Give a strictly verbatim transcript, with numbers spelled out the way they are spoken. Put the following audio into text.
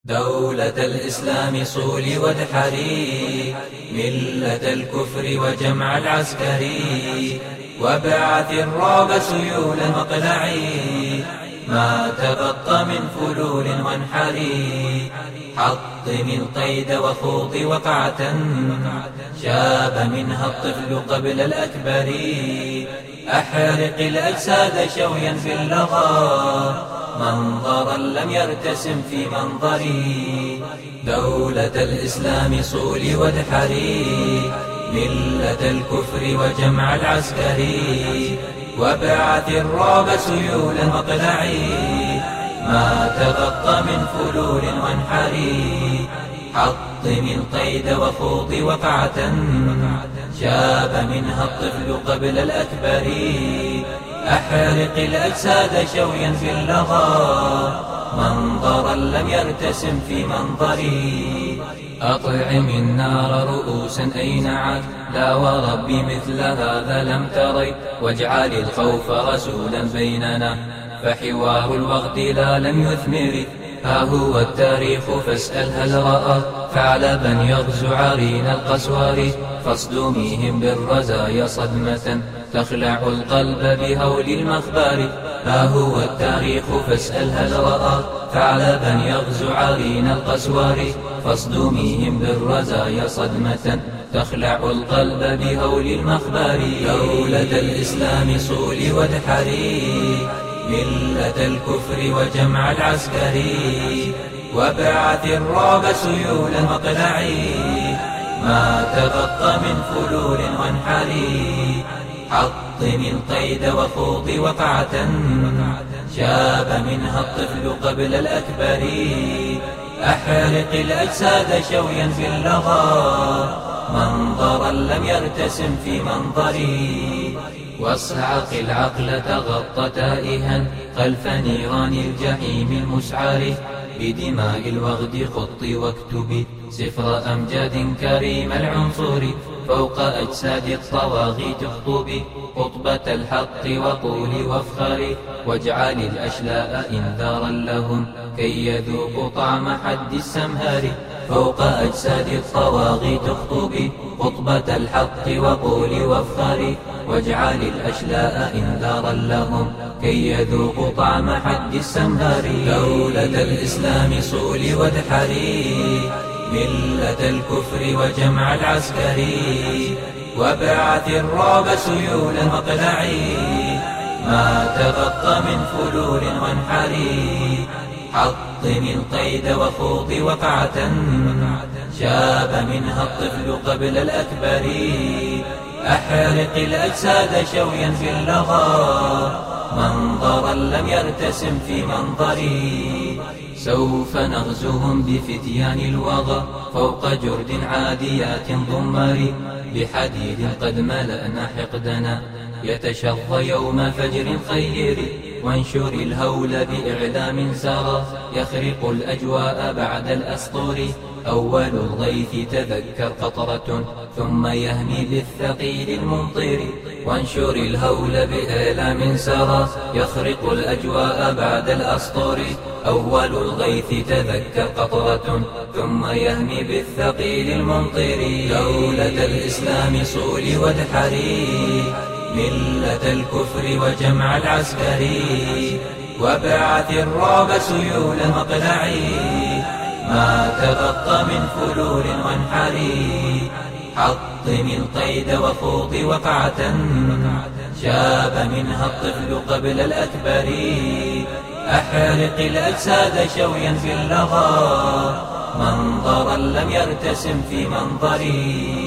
دولة الإسلام صول وادحري ملة الكفر وجمع العسكري، وابعث الرعب سيولا واقلعي ما تبقى من فلول وانحري. حطم القيد وخوض وقعة شاب منها الطفل قبل الأكبر. أحرق الأجساد شويا في اللظى منظرا لم يرتسم في منظري. دولة الإسلام صول وادحري ملة الكفر وجمع العسكري، وابعث الرعب سيولا واقلعي ما تبقى من فلول وانحري. حطم القيد وخوض وقعة شاب منها الطفل قبل الأكبر. أحرق الأجساد شويا في اللظى منظرا لم يرتسم في منظري. أطعم النار رؤوسا أينعت لا ورب مثل هذا لم تري، واجعل الخوف رسولا بيننا فحوار الوغد لا لم يثمر. ها هو التاريخ فاسأل هل رأى ثعلبا يغزو عرين القسور، فاصدميهم بالرزايا صدمة تخلع القلب بهول المخبار. ها هو التاريخ فاسأل هل رأى ثعلبا يغزو عرين القسور، فاصدميهم بالرزايا صدمة تخلع القلب بهول المخبار. دولة الإسلام صول وادحري ملة الكفر وجمع العسكري، وابعث الرعب سيولا واقلعي ما تبقى من فلول وانحري. حطم القيد وخوض وقعة شاب منها الطفل قبل الأكبر. أحرق الأجساد شويا في اللظى منظرا لم يرتسم في منظري. واصعق العقل تغط تائها خلف نيران الجحيم المسعر. بدماء الوغد خط واكتب سفر أمجاد كريم العنصر. فوق أجساد الطواغيت اخطب خطبة الحق وقول وافخر. واجعل الأشلاء إنذارا لهم كي يذوقوا طعم حد السمهار. فوق أجساد الطواغيت اخطب خطبة الحق وقول وافخر. واجعل الأشلاء إنذارا لهم كي يذوقوا طعم حد السمهار. دولة الإسلام صول وادحري ملة الكفر وجمع العسكري، وابعث الرعب سيولا واقلعي ما تبقى من فلول وانحري. حطم القيد وخوض وقعة شاب منها الطفل قبل الأكبر. أحرق الأجساد شويا في اللظى منظرا لم يرتسم في منظري. سوف نغزوهم بفتيان الوغى فوق جرد عاديات ضمار. بحديد قد ملأنا حقدنا يتشظى يوم فجر خير. وانشر الهول بإعلام سرى يخرق الأجواء بعد الأسطور. أول الغيث تذكر قطرة ثم يهمي بالثقيل الممطر. وانشر الهول بإعلام سرى يخرق الأجواء بعد الأسطور. أول الغيث تذكر قطرة ثم يهمي بالثقيل الممطر. دولة الإسلام صول وادحري ملة الكفر وجمع العسكري، وابعث الرعب سيولا واقلعي ما تبقى من فلول وانحري. حطم القيد وخوض وقعة شاب منها الطفل قبل الأكبر. أحرق الأجساد شويا في اللظى منظرا لم يرتسم في منظري.